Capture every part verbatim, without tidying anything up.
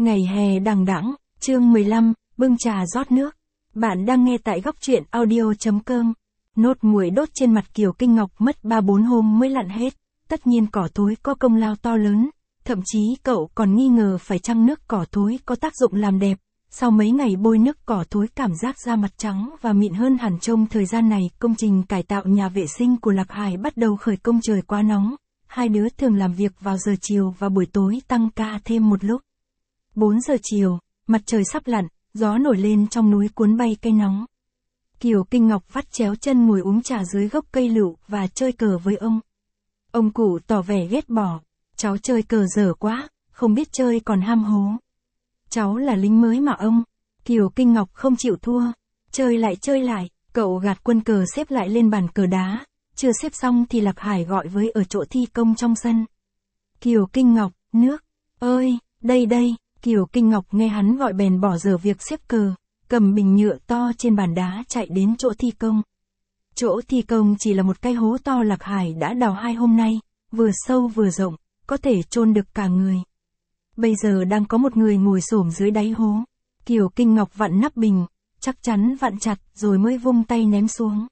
Ngày hè đằng đẵng, chương mười lăm, bưng trà rót nước. Bạn đang nghe tại góc truyện audio chấm com. Nốt muối đốt trên mặt Kiều Kinh Ngọc mất ba bốn hôm mới lặn hết. Tất nhiên cỏ thối có công lao to lớn. Thậm chí cậu còn nghi ngờ phải chăng nước cỏ thối có tác dụng làm đẹp. Sau mấy ngày bôi nước cỏ thối cảm giác da mặt trắng và mịn hơn hẳn. Trong thời gian này, công trình cải tạo nhà vệ sinh của Lạc Hải bắt đầu khởi công. Trời quá nóng. Hai đứa thường làm việc vào giờ chiều và buổi tối tăng ca thêm một lúc. bốn giờ chiều, mặt trời sắp lặn, gió nổi lên trong núi cuốn bay cây nóng. Kiều Kinh Ngọc vắt chéo chân ngồi uống trà dưới gốc cây lựu và chơi cờ với ông. Ông cụ tỏ vẻ ghét bỏ. Cháu chơi cờ dở quá, không biết chơi còn ham hố. Cháu là lính mới mà ông. Kiều Kinh Ngọc không chịu thua. Chơi lại chơi lại, cậu gạt quân cờ xếp lại lên bàn cờ đá. Chưa xếp xong thì Lạc Hải gọi với ở chỗ thi công trong sân. Kiều Kinh Ngọc, nước. Ơi, đây đây. Kiều Kinh Ngọc nghe hắn gọi bèn bỏ dở việc xếp cờ, cầm bình nhựa to trên bàn đá chạy đến chỗ thi công. Chỗ thi công chỉ là một cái hố to Lạc Hải đã đào hai hôm nay, vừa sâu vừa rộng, có thể chôn được cả người. Bây giờ đang có một người ngồi xổm dưới đáy hố. Kiều Kinh Ngọc vặn nắp bình, chắc chắn vặn chặt rồi mới vung tay ném xuống.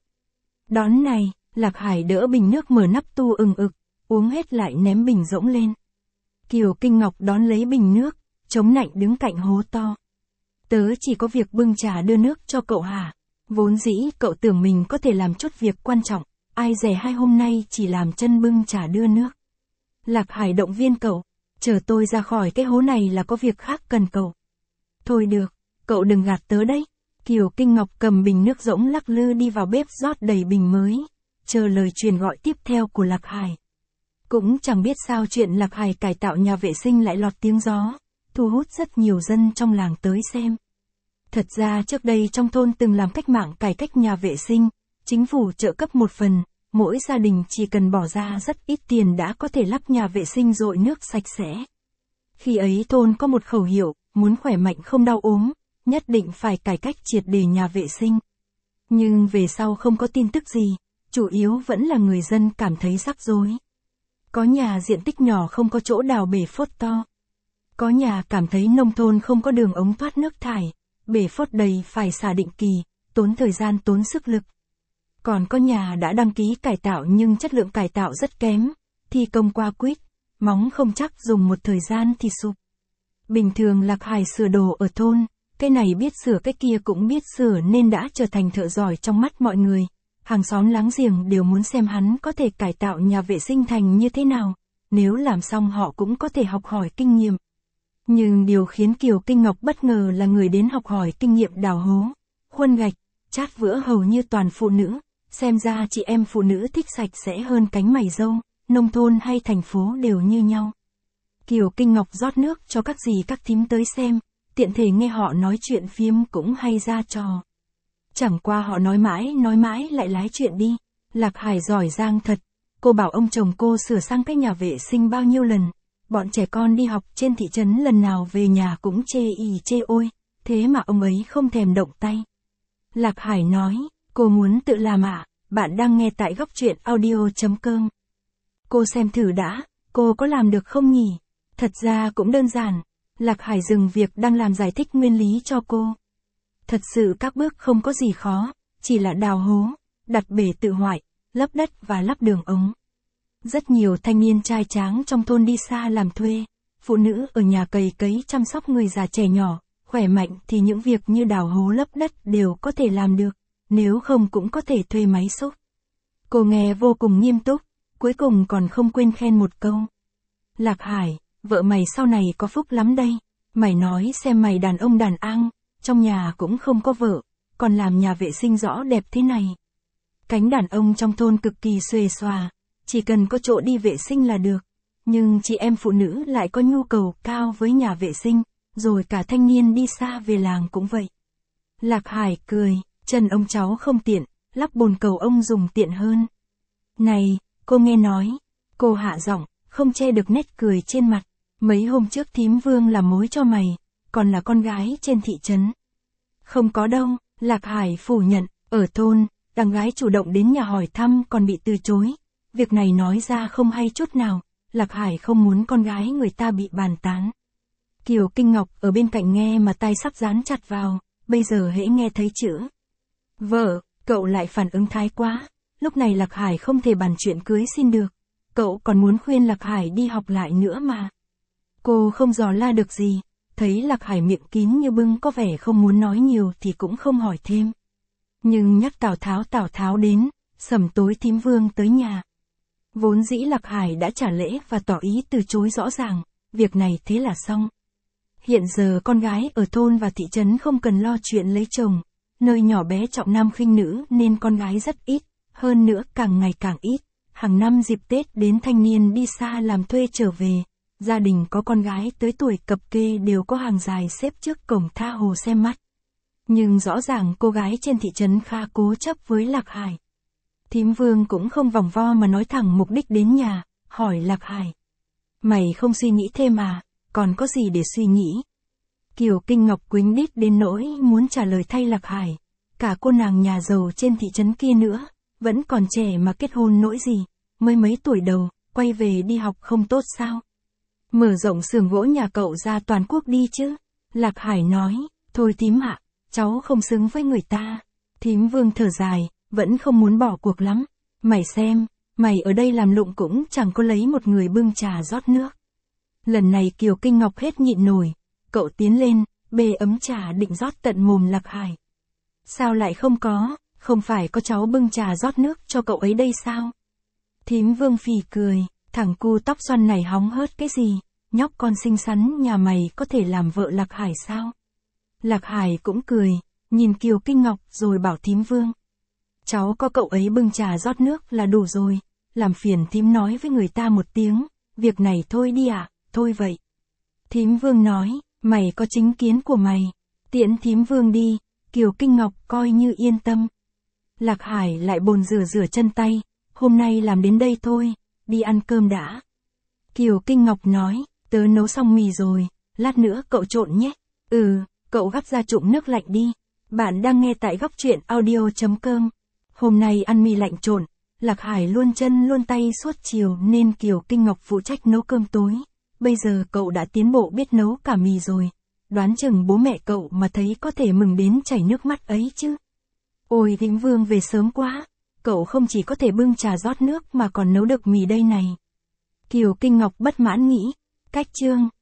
Đón này, Lạc Hải đỡ bình nước mở nắp tu ừng ực, uống hết lại ném bình rỗng lên. Kiều Kinh Ngọc đón lấy bình nước, chống nạnh đứng cạnh hố to. Tớ chỉ có việc bưng trà đưa nước cho cậu hả? Vốn dĩ cậu tưởng mình có thể làm chút việc quan trọng, ai dè hai hôm nay chỉ làm chân bưng trà đưa nước. Lạc Hải động viên cậu, chờ tôi ra khỏi cái hố này là có việc khác cần cậu. Thôi được, cậu đừng gạt tớ đấy. Kiều Kinh Ngọc cầm bình nước rỗng lắc lư đi vào bếp rót đầy bình mới, chờ lời truyền gọi tiếp theo của Lạc Hải. Cũng chẳng biết sao chuyện Lạc Hải cải tạo nhà vệ sinh lại lọt tiếng gió, thu hút rất nhiều dân trong làng tới xem. Thật ra trước đây trong thôn từng làm cách mạng cải cách nhà vệ sinh, chính phủ trợ cấp một phần, mỗi gia đình chỉ cần bỏ ra rất ít tiền đã có thể lắp nhà vệ sinh dội nước sạch sẽ. Khi ấy thôn có một khẩu hiệu, muốn khỏe mạnh không đau ốm, nhất định phải cải cách triệt để nhà vệ sinh. Nhưng về sau không có tin tức gì, chủ yếu vẫn là người dân cảm thấy rắc rối. Có nhà diện tích nhỏ không có chỗ đào bể phốt to. Có nhà cảm thấy nông thôn không có đường ống thoát nước thải, bể phốt đầy phải xả định kỳ, tốn thời gian tốn sức lực. Còn có nhà đã đăng ký cải tạo nhưng chất lượng cải tạo rất kém, thi công qua quýt, móng không chắc dùng một thời gian thì sụp. Bình thường Lạc Hải sửa đồ ở thôn, cái này biết sửa cái kia cũng biết sửa nên đã trở thành thợ giỏi trong mắt mọi người. Hàng xóm láng giềng đều muốn xem hắn có thể cải tạo nhà vệ sinh thành như thế nào, nếu làm xong họ cũng có thể học hỏi kinh nghiệm. Nhưng điều khiến Kiều Kinh Ngọc bất ngờ là người đến học hỏi kinh nghiệm đào hố, khuân gạch, chát vữa hầu như toàn phụ nữ, xem ra chị em phụ nữ thích sạch sẽ hơn cánh mày râu, nông thôn hay thành phố đều như nhau. Kiều Kinh Ngọc rót nước cho các dì các thím tới xem, tiện thể nghe họ nói chuyện phiếm cũng hay ra trò. Chẳng qua họ nói mãi nói mãi lại lái chuyện đi. Lạc Hải giỏi giang thật, cô bảo ông chồng cô sửa sang cái nhà vệ sinh bao nhiêu lần. Bọn trẻ con đi học trên thị trấn lần nào về nhà cũng chê ì chê ôi, thế mà ông ấy không thèm động tay. Lạc Hải nói, cô muốn tự làm ạ, à? Bạn đang nghe tại góc truyện audio chấm com. Cô xem thử đã, cô có làm được không nhỉ? Thật ra cũng đơn giản. Lạc Hải dừng việc đang làm giải thích nguyên lý cho cô. Thật sự các bước không có gì khó, chỉ là đào hố, đặt bể tự hoại, lấp đất và lắp đường ống. Rất nhiều thanh niên trai tráng trong thôn đi xa làm thuê, phụ nữ ở nhà cày cấy chăm sóc người già trẻ nhỏ, khỏe mạnh thì những việc như đào hố lấp đất đều có thể làm được, nếu không cũng có thể thuê máy xúc. Cô nghe vô cùng nghiêm túc, cuối cùng còn không quên khen một câu. Lạc Hải, vợ mày sau này có phúc lắm đây, mày nói xem mày đàn ông đàn ang, trong nhà cũng không có vợ, còn làm nhà vệ sinh rõ đẹp thế này. Cánh đàn ông trong thôn cực kỳ xuề xòa, chỉ cần có chỗ đi vệ sinh là được, nhưng chị em phụ nữ lại có nhu cầu cao với nhà vệ sinh, rồi cả thanh niên đi xa về làng cũng vậy. Lạc Hải cười, chân ông cháu không tiện, lắp bồn cầu ông dùng tiện hơn. Này, cô nghe nói, cô hạ giọng, không che được nét cười trên mặt, mấy hôm trước thím Vương làm mối cho mày, còn là con gái trên thị trấn. Không có đâu, Lạc Hải phủ nhận, ở thôn, đằng gái chủ động đến nhà hỏi thăm còn bị từ chối. Việc này nói ra không hay chút nào, Lạc Hải không muốn con gái người ta bị bàn tán. Kiều Kinh Ngọc ở bên cạnh nghe mà tai sắp dán chặt vào, bây giờ hễ nghe thấy chữ vợ, cậu lại phản ứng thái quá. Lúc này Lạc Hải không thể bàn chuyện cưới xin được. Cậu còn muốn khuyên Lạc Hải đi học lại nữa mà. Cô không dò la được gì, thấy Lạc Hải miệng kín như bưng có vẻ không muốn nói nhiều thì cũng không hỏi thêm. Nhưng nhắc Tào Tháo Tào Tháo đến, sẩm tối thím Vương tới nhà. Vốn dĩ Lạc Hải đã trả lễ và tỏ ý từ chối rõ ràng, việc này thế là xong. Hiện giờ con gái ở thôn và thị trấn không cần lo chuyện lấy chồng, nơi nhỏ bé trọng nam khinh nữ nên con gái rất ít, hơn nữa càng ngày càng ít. Hàng năm dịp Tết đến thanh niên đi xa làm thuê trở về, gia đình có con gái tới tuổi cập kê đều có hàng dài xếp trước cổng tha hồ xem mắt. Nhưng rõ ràng cô gái trên thị trấn khá cố chấp với Lạc Hải. Thím Vương cũng không vòng vo mà nói thẳng mục đích đến nhà, hỏi Lạc Hải. Mày không suy nghĩ thêm à, còn có gì để suy nghĩ? Kiều Kinh Ngọc quýnh đít đến nỗi muốn trả lời thay Lạc Hải. Cả cô nàng nhà giàu trên thị trấn kia nữa, vẫn còn trẻ mà kết hôn nỗi gì, mới mấy tuổi đầu, quay về đi học không tốt sao? Mở rộng xưởng gỗ nhà cậu ra toàn quốc đi chứ. Lạc Hải nói, thôi thím ạ, cháu không xứng với người ta. Thím Vương thở dài, vẫn không muốn bỏ cuộc lắm. Mày xem, mày ở đây làm lụng cũng chẳng có lấy một người bưng trà rót nước. Lần này Kiều Kinh Ngọc hết nhịn nổi, cậu tiến lên, bê ấm trà định rót tận mồm Lạc Hải. Sao lại không có, không phải có cháu bưng trà rót nước cho cậu ấy đây sao? Thím Vương phì cười, thằng cu tóc xoăn này hóng hớt cái gì, nhóc con xinh xắn nhà mày có thể làm vợ Lạc Hải sao? Lạc Hải cũng cười, nhìn Kiều Kinh Ngọc rồi bảo thím Vương. Cháu có cậu ấy bưng trà rót nước là đủ rồi, làm phiền thím nói với người ta một tiếng, việc này thôi đi ạ, à? Thôi vậy. Thím Vương nói, mày có chính kiến của mày, tiễn thím Vương đi, Kiều Kinh Ngọc coi như yên tâm. Lạc Hải lại bồn rửa rửa chân tay, hôm nay làm đến đây thôi, đi ăn cơm đã. Kiều Kinh Ngọc nói, tớ nấu xong mì rồi, lát nữa cậu trộn nhé. Ừ, cậu gắp ra trụng nước lạnh đi. Bạn đang nghe tại góc truyện audio chấm com. Hôm nay ăn mì lạnh trộn, Lạc Hải luôn chân luôn tay suốt chiều nên Kiều Kinh Ngọc phụ trách nấu cơm tối. Bây giờ cậu đã tiến bộ biết nấu cả mì rồi. Đoán chừng bố mẹ cậu mà thấy có thể mừng đến chảy nước mắt ấy chứ. Ôi thím Vương về sớm quá, cậu không chỉ có thể bưng trà rót nước mà còn nấu được mì đây này. Kiều Kinh Ngọc bất mãn nghĩ, cách chương.